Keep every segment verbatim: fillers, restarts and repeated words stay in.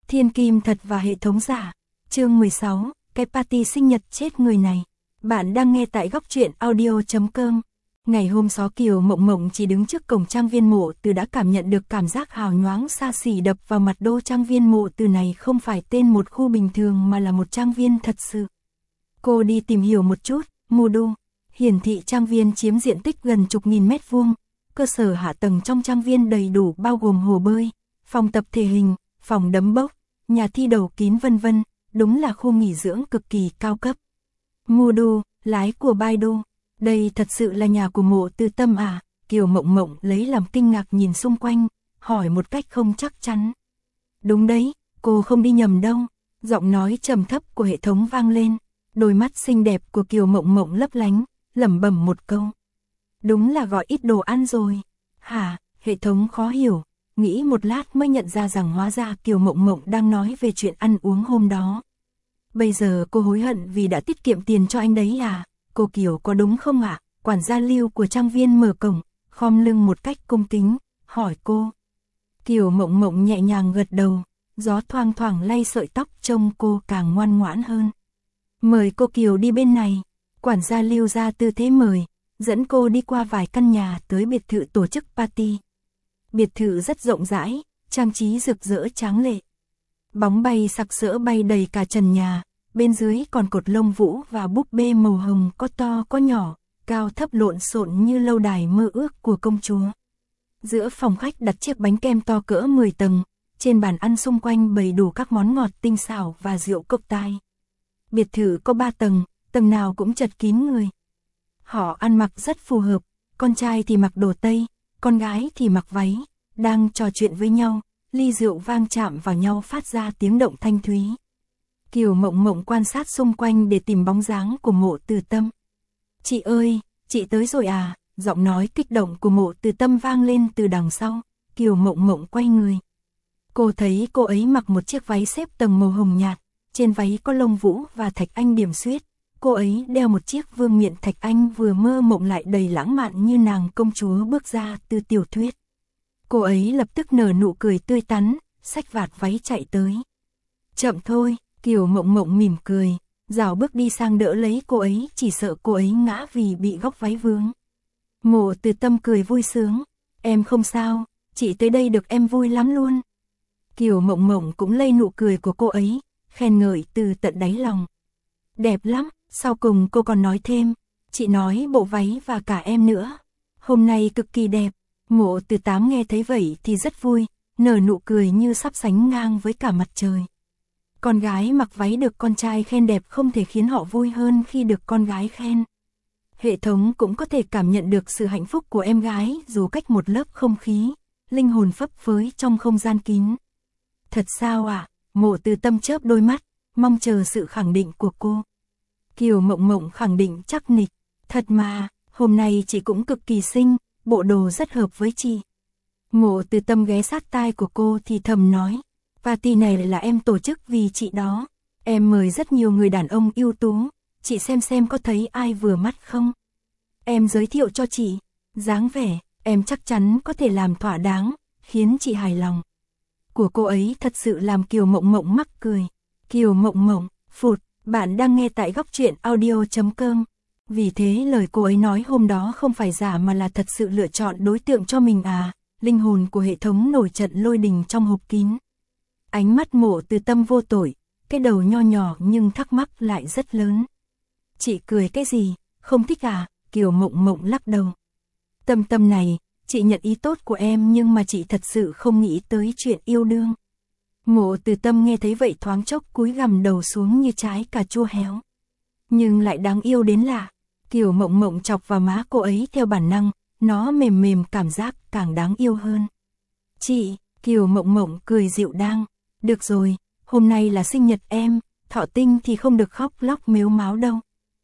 Thiên kim thật và hệ thống giả. Chương mười sáu, cái party sinh nhật chết người này. Bạn đang nghe tại góc truyện audio chấm com. Ngày hôm đó Kiều Mộng Mộng chỉ đứng trước cổng trang viên Mộ Từ đã cảm nhận được cảm giác hào nhoáng xa xỉ đập vào mặt. Đô trang viên Mộ Từ này không phải tên một khu bình thường mà là một trang viên thật sự. Cô đi tìm hiểu một chút, Mudu hiển thị trang viên chiếm diện tích gần chục nghìn mét vuông. Cơ sở hạ tầng trong trang viên đầy đủ bao gồm hồ bơi, phòng tập thể hình, phòng đấm bốc, nhà thi đấu kín vân vân, đúng là khu nghỉ dưỡng cực kỳ cao cấp. Mudu, lái của Baidu, đây thật sự là nhà của Mộ Từ Tâm à? Kiều Mộng Mộng lấy làm kinh ngạc nhìn xung quanh, hỏi một cách không chắc chắn. Đúng đấy, cô không đi nhầm đâu. Giọng nói trầm thấp của hệ thống vang lên, đôi mắt xinh đẹp của Kiều Mộng Mộng lấp lánh, lẩm bẩm một câu. Đúng là gọi ít đồ ăn rồi. Hả? Hệ thống khó hiểu, nghĩ một lát mới nhận ra rằng hóa ra Kiều Mộng Mộng đang nói về chuyện ăn uống hôm đó. Bây giờ cô hối hận vì đã tiết kiệm tiền cho anh đấy à? Cô Kiều có đúng không ạ? À? Quản gia Lưu của trang viên mở cổng, khom lưng một cách cung kính, hỏi cô. Kiều Mộng Mộng nhẹ nhàng gật đầu, gió thoang thoảng lay sợi tóc trông cô càng ngoan ngoãn hơn. Mời cô Kiều đi bên này. Quản gia Lưu ra tư thế mời, dẫn cô đi qua vài căn nhà tới biệt thự tổ chức party. Biệt thự rất rộng rãi, trang trí rực rỡ tráng lệ. Bóng bay sặc sỡ bay đầy cả trần nhà, bên dưới còn cột lông vũ và búp bê màu hồng có to có nhỏ, cao thấp lộn xộn như lâu đài mơ ước của công chúa. Giữa phòng khách đặt chiếc bánh kem to cỡ mười tầng, trên bàn ăn xung quanh bày đủ các món ngọt tinh xảo và rượu cốc tai. Biệt thự có ba tầng, tầng nào cũng chật kín người. Họ ăn mặc rất phù hợp, con trai thì mặc đồ Tây, con gái thì mặc váy, đang trò chuyện với nhau, ly rượu vang chạm vào nhau phát ra tiếng động thanh thúy. Kiều Mộng Mộng quan sát xung quanh để tìm bóng dáng của Mộ Từ Tâm. Chị ơi, chị tới rồi à? Giọng nói kích động của Mộ Từ Tâm vang lên từ đằng sau. Kiều Mộng Mộng quay người. Cô thấy cô ấy mặc một chiếc váy xếp tầng màu hồng nhạt, trên váy có lông vũ và thạch anh điểm xuyết. Cô ấy đeo một chiếc vương miện thạch anh vừa mơ mộng lại đầy lãng mạn như nàng công chúa bước ra từ tiểu thuyết. Cô ấy lập tức nở nụ cười tươi tắn, xách vạt váy chạy tới. Chậm thôi, Kiều Mộng Mộng mỉm cười, rảo bước đi sang đỡ lấy cô ấy, chỉ sợ cô ấy ngã vì bị góc váy vướng. Mộ Từ Tâm cười vui sướng, em không sao, chị tới đây được em vui lắm luôn. Kiều Mộng Mộng cũng lây nụ cười của cô ấy, khen ngợi từ tận đáy lòng. Đẹp lắm, sau cùng cô còn nói thêm, chị nói bộ váy và cả em nữa. Hôm nay cực kỳ đẹp. Mộ Từ Tám nghe thấy vậy thì rất vui, nở nụ cười như sắp sánh ngang với cả mặt trời. Con gái mặc váy được con trai khen đẹp không thể khiến họ vui hơn khi được con gái khen. Hệ thống cũng có thể cảm nhận được sự hạnh phúc của em gái dù cách một lớp không khí, linh hồn phấp phới trong không gian kín. Thật sao ạ? À? Mộ Từ Tâm chớp đôi mắt, mong chờ sự khẳng định của cô. Kiều Mộng Mộng khẳng định chắc nịch, thật mà, hôm nay chị cũng cực kỳ xinh, bộ đồ rất hợp với chị. Mộ Từ Tâm ghé sát tai của cô thì thầm nói, party này là em tổ chức vì chị đó, em mời rất nhiều người đàn ông ưu tú, chị xem xem có thấy ai vừa mắt không? Em giới thiệu cho chị, dáng vẻ, em chắc chắn có thể làm thỏa đáng, khiến chị hài lòng. Của cô ấy thật sự làm Kiều Mộng Mộng mắc cười. Kiều Mộng Mộng, phụt, bạn đang nghe tại góc truyện audio chấm com. Vì thế lời cô ấy nói hôm đó không phải giả mà là thật sự lựa chọn đối tượng cho mình à? Linh hồn của hệ thống nổi trận lôi đình trong hộp kín. Ánh mắt Mộ Từ Tâm vô tội, cái đầu nho nhỏ nhưng thắc mắc lại rất lớn. Chị cười cái gì, không thích à? Kiều Mộng Mộng lắc đầu. Tâm Tâm này, chị nhận ý tốt của em nhưng mà chị thật sự không nghĩ tới chuyện yêu đương. Mộ Từ Tâm nghe thấy vậy thoáng chốc cúi gằm đầu xuống như trái cà chua héo. Nhưng lại đáng yêu đến lạ. Kiều Mộng Mộng chọc vào má cô ấy theo bản năng, nó mềm mềm cảm giác càng đáng yêu hơn. Chị, Kiều Mộng Mộng cười dịu dàng. Được rồi, hôm nay là sinh nhật em, thọ tinh thì không được khóc lóc mếu máo đâu.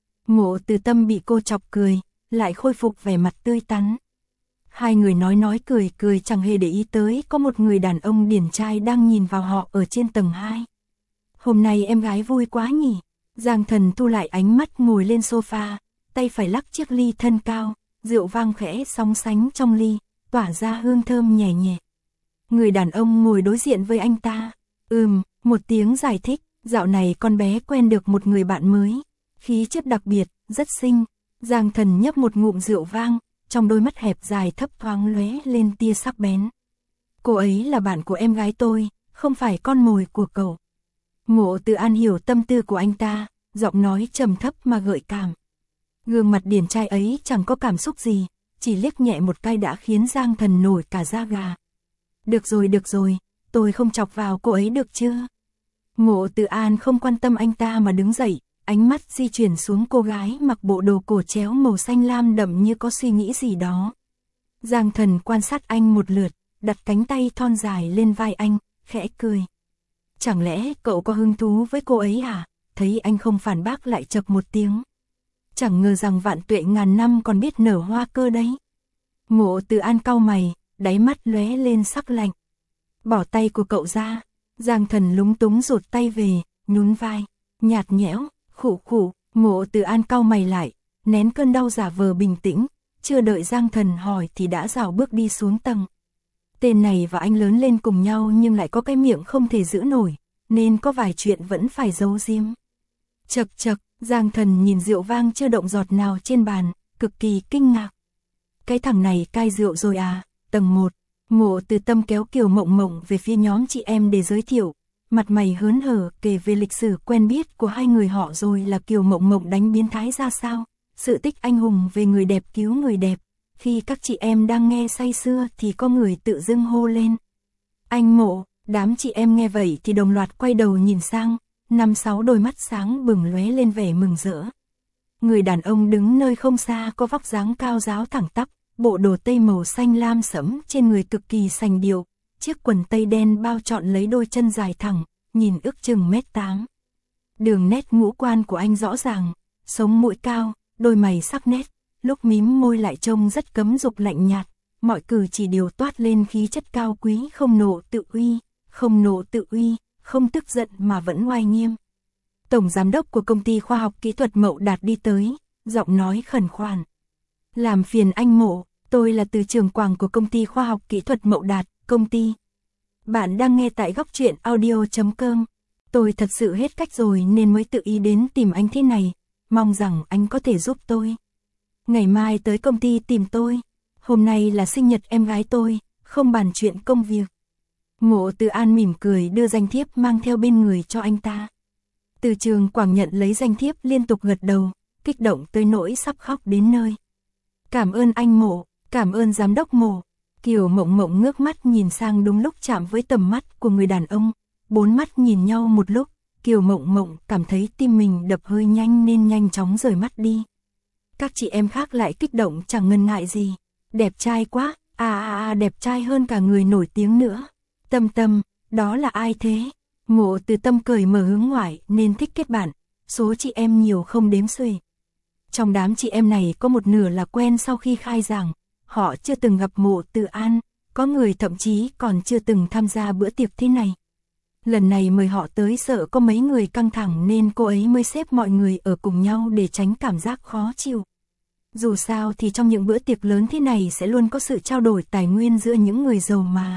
Mộ Từ Tâm bị cô chọc cười, lại khôi phục vẻ mặt tươi tắn. Hai người nói nói cười cười chẳng hề để ý tới có một người đàn ông điển trai đang nhìn vào họ ở trên tầng hai. Hôm nay em gái vui quá nhỉ? Giang Thần thu lại ánh mắt ngồi lên sofa, tay phải lắc chiếc ly thân cao, rượu vang khẽ sóng sánh trong ly, tỏa ra hương thơm nhẹ nhẹ. Người đàn ông ngồi đối diện với anh ta. Ừm, Một tiếng giải thích, dạo này con bé quen được một người bạn mới, khí chất đặc biệt, rất xinh. Giang Thần nhấp một ngụm rượu vang, trong đôi mắt hẹp dài thấp thoáng lóe lên tia sắc bén. Cô ấy là bạn của em gái tôi, không phải con mồi của cậu. Mộ Từ An hiểu tâm tư của anh ta, giọng nói trầm thấp mà gợi cảm. Gương mặt điển trai ấy chẳng có cảm xúc gì, chỉ liếc nhẹ một cái đã khiến Giang Thần nổi cả da gà. Được rồi được rồi, tôi không chọc vào cô ấy được chưa? Mộ Từ An không quan tâm anh ta mà đứng dậy, ánh mắt di chuyển xuống cô gái mặc bộ đồ cổ chéo màu xanh lam đậm như có suy nghĩ gì đó. Giang Thần quan sát anh một lượt, đặt cánh tay thon dài lên vai anh, khẽ cười. Chẳng lẽ cậu có hứng thú với cô ấy à? Thấy anh không phản bác lại chậc một tiếng. Chẳng ngờ rằng vạn tuệ ngàn năm còn biết nở hoa cơ đấy. Mộ Từ An cau mày, đáy mắt lóe lên sắc lạnh. Bỏ tay của cậu ra. Giang Thần lúng túng rụt tay về, nhún vai, nhạt nhẽo, khụ khụ. Mộ Từ An cau mày lại, nén cơn đau giả vờ bình tĩnh, chưa đợi Giang Thần hỏi thì đã rảo bước đi xuống tầng. Tên này và anh lớn lên cùng nhau nhưng lại có cái miệng không thể giữ nổi, nên có vài chuyện vẫn phải giấu giếm. Chậc chậc, Giang Thần nhìn rượu vang chưa động giọt nào trên bàn, cực kỳ kinh ngạc. Cái thằng này cai rượu rồi à? Tầng một, Mộ Từ Tâm kéo Kiều Mộng Mộng về phía nhóm chị em để giới thiệu, mặt mày hớn hở kể về lịch sử quen biết của hai người họ rồi là Kiều Mộng Mộng đánh biến thái ra sao, sự tích anh hùng về người đẹp cứu người đẹp. Khi các chị em đang nghe say sưa thì có người tự dưng hô lên. Anh Mộ, đám chị em nghe vậy thì đồng loạt quay đầu nhìn sang, năm sáu đôi mắt sáng bừng lóe lên vẻ mừng rỡ. Người đàn ông đứng nơi không xa có vóc dáng cao ráo thẳng tắp, bộ đồ tây màu xanh lam sẫm trên người cực kỳ sành điệu, chiếc quần tây đen bao trọn lấy đôi chân dài thẳng, nhìn ước chừng mét tám. Đường nét ngũ quan của anh rõ ràng, sống mũi cao, đôi mày sắc nét, lúc mím môi lại trông rất cấm dục lạnh nhạt, mọi cử chỉ đều toát lên khí chất cao quý, không nộ tự uy, không nộ tự uy, không tức giận mà vẫn oai nghiêm. Tổng giám đốc của công ty khoa học kỹ thuật Mậu Đạt đi tới, giọng nói khẩn khoản. Làm phiền anh Mộ, tôi là từ trưởng quảng của công ty khoa học kỹ thuật Mậu Đạt, công ty. Bạn đang nghe tại góc truyện audio chấm com. Tôi thật sự hết cách rồi nên mới tự ý đến tìm anh thế này, mong rằng anh có thể giúp tôi. Ngày mai tới công ty tìm tôi, hôm nay là sinh nhật em gái tôi, không bàn chuyện công việc. Mộ Từ An mỉm cười đưa danh thiếp mang theo bên người cho anh ta. Từ Trường Quảng nhận lấy danh thiếp liên tục gật đầu, kích động tới nỗi sắp khóc đến nơi. Cảm ơn anh Mộ, cảm ơn giám đốc Mộ. Kiều Mộng Mộng ngước mắt nhìn sang đúng lúc chạm với tầm mắt của người đàn ông, bốn mắt nhìn nhau một lúc, Kiều Mộng Mộng cảm thấy tim mình đập hơi nhanh nên nhanh chóng rời mắt đi. Các chị em khác lại kích động chẳng ngần ngại gì. Đẹp trai quá, à à à đẹp trai hơn cả người nổi tiếng nữa. Tâm Tâm, đó là ai thế? Mộ Từ Tâm cười mở hướng ngoại nên thích kết bạn, số chị em nhiều không đếm xuể. Trong đám chị em này có một nửa là quen sau khi khai giảng, họ chưa từng gặp Mộ Từ An, có người thậm chí còn chưa từng tham gia bữa tiệc thế này. Lần này mời họ tới sợ có mấy người căng thẳng nên cô ấy mới xếp mọi người ở cùng nhau để tránh cảm giác khó chịu. Dù sao thì trong những bữa tiệc lớn thế này sẽ luôn có sự trao đổi tài nguyên giữa những người giàu mà.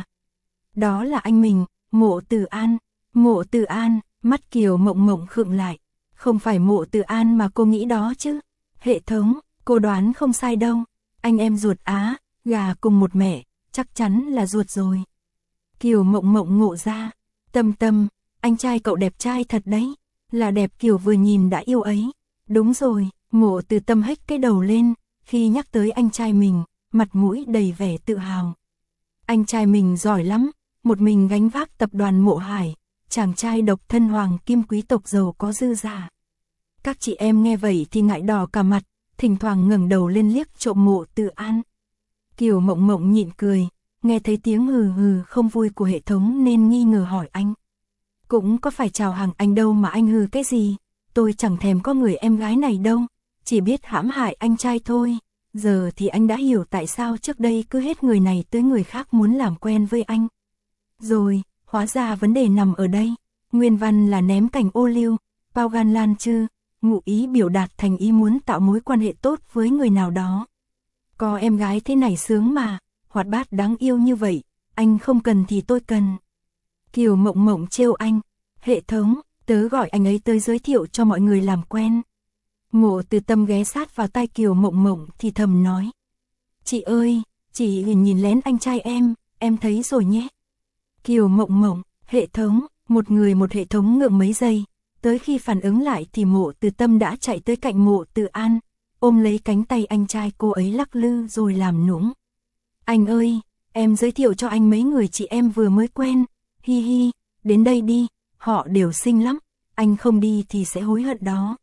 Đó là anh mình, Mộ Từ An. Mộ Từ An, mắt Kiều Mộng Mộng khựng lại. Không phải Mộ Từ An mà cô nghĩ đó chứ. Hệ thống, cô đoán không sai đâu. Anh em ruột Á, gà cùng một mẹ, chắc chắn là ruột rồi. Kiều Mộng Mộng ngộ ra. Tâm Tâm, anh trai cậu đẹp trai thật đấy. Là đẹp kiểu vừa nhìn đã yêu ấy. Đúng rồi, Mộ Từ Tâm hếch cái đầu lên, khi nhắc tới anh trai mình, mặt mũi đầy vẻ tự hào. Anh trai mình giỏi lắm, một mình gánh vác tập đoàn Mộ Hải, chàng trai độc thân hoàng kim quý tộc giàu có dư giả. Các chị em nghe vậy thì ngại đỏ cả mặt, thỉnh thoảng ngẩng đầu lên liếc trộm Mộ Từ An. Kiều Mộng Mộng nhịn cười, nghe thấy tiếng hừ hừ không vui của hệ thống nên nghi ngờ hỏi anh. Cũng có phải chào hàng anh đâu mà anh hừ cái gì, tôi chẳng thèm có người em gái này đâu, chỉ biết hãm hại anh trai thôi. Giờ thì anh đã hiểu tại sao trước đây cứ hết người này tới người khác muốn làm quen với anh. Rồi, hóa ra vấn đề nằm ở đây. Nguyên văn là ném cành ô liu, bao gan lan chư, ngụ ý biểu đạt thành ý muốn tạo mối quan hệ tốt với người nào đó. Có em gái thế này sướng mà, hoạt bát đáng yêu như vậy, anh không cần thì tôi cần. Kiều Mộng Mộng trêu anh, hệ thống, tớ gọi anh ấy tới giới thiệu cho mọi người làm quen. Mộ Từ Tâm ghé sát vào tai Kiều Mộng Mộng thì thầm nói. Chị ơi, chị nhìn lén anh trai em, em thấy rồi nhé. Kiều Mộng Mộng, hệ thống, một người một hệ thống ngượng mấy giây, tới khi phản ứng lại thì Mộ Từ Tâm đã chạy tới cạnh Mộ Từ An, ôm lấy cánh tay anh trai cô ấy lắc lư rồi làm nũng. Anh ơi, em giới thiệu cho anh mấy người chị em vừa mới quen, hi hi, đến đây đi, họ đều xinh lắm, anh không đi thì sẽ hối hận đó.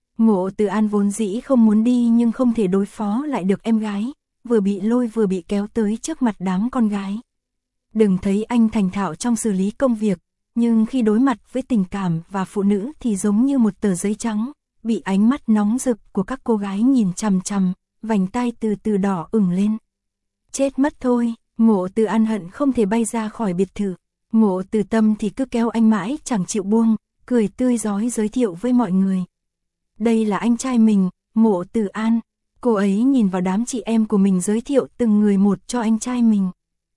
Mộ Từ An vốn dĩ không muốn đi nhưng không thể đối phó lại được em gái, vừa bị lôi vừa bị kéo tới trước mặt đám con gái. Đừng thấy anh thành thạo trong xử lý công việc, nhưng khi đối mặt với tình cảm và phụ nữ thì giống như một tờ giấy trắng, bị ánh mắt nóng rực của các cô gái nhìn chằm chằm, vành tai từ từ đỏ ửng lên. Chết mất thôi, Mộ Từ An hận không thể bay ra khỏi biệt thự. Mộ Từ Tâm thì cứ kéo anh mãi chẳng chịu buông, cười tươi rói giới thiệu với mọi người. Đây là anh trai mình, Mộ Từ An. Cô ấy nhìn vào đám chị em của mình giới thiệu từng người một cho anh trai mình.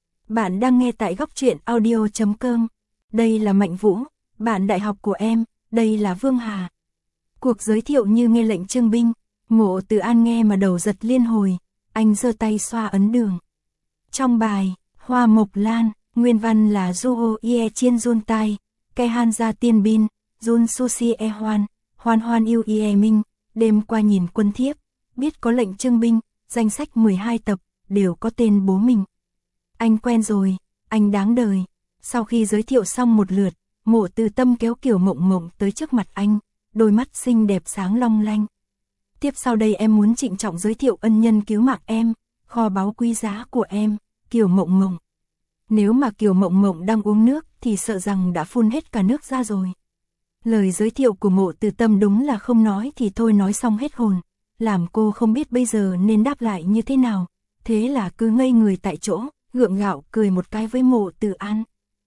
Bạn đang nghe tại góc truyện audio chấm com. Đây là Mạnh Vũ, bạn đại học của em, đây là Vương Hà. Cuộc giới thiệu như nghe lệnh trưng binh, Mộ Từ An nghe mà đầu giật liên hồi, anh giơ tay xoa ấn đường. Trong bài, Hoa Mộc Lan, nguyên văn là Zuo Ie Chiên Jun Tai, Ke Han Gia Tiên Bin, Jun Sushi E Hoan, Hoan Hoan Yêu Ie Minh, đêm qua nhìn quân thiếp, biết có lệnh trưng binh, danh sách mười hai tập, đều có tên bố mình. Anh quen rồi, anh đáng đời. Sau khi giới thiệu xong một lượt, Mộ Từ Tâm kéo Kiều Mộng Mộng tới trước mặt anh, đôi mắt xinh đẹp sáng long lanh. Tiếp sau đây em muốn trịnh trọng giới thiệu ân nhân cứu mạng em, kho báu quý giá của em, Kiều Mộng Mộng. Nếu mà Kiều Mộng Mộng đang uống nước thì sợ rằng đã phun hết cả nước ra rồi. Lời giới thiệu của Mộ Từ Tâm đúng là không nói thì thôi nói xong hết hồn, làm cô không biết bây giờ nên đáp lại như thế nào, thế là cứ ngây người tại chỗ, gượng gạo cười một cái với Mộ Từ An.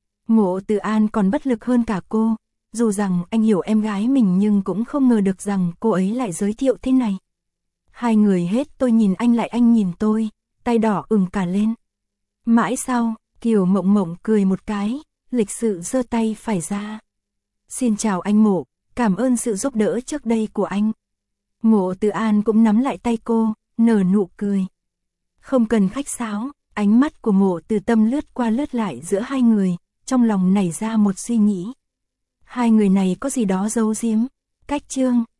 Mộ Từ An còn bất lực hơn cả cô, dù rằng anh hiểu em gái mình nhưng cũng không ngờ được rằng cô ấy lại giới thiệu thế này. Hai người hết tôi nhìn anh lại anh nhìn tôi, tay đỏ ửng cả lên. Mãi sau, Kiều Mộng Mộng cười một cái, lịch sự giơ tay phải ra. Xin chào anh Mộ, cảm ơn sự giúp đỡ trước đây của anh. Mộ Từ An cũng nắm lại tay cô, nở nụ cười. Không cần khách sáo, ánh mắt của Mộ Từ Tâm lướt qua lướt lại giữa hai người, trong lòng nảy ra một suy nghĩ. Hai người này có gì đó giấu giếm, cách chương.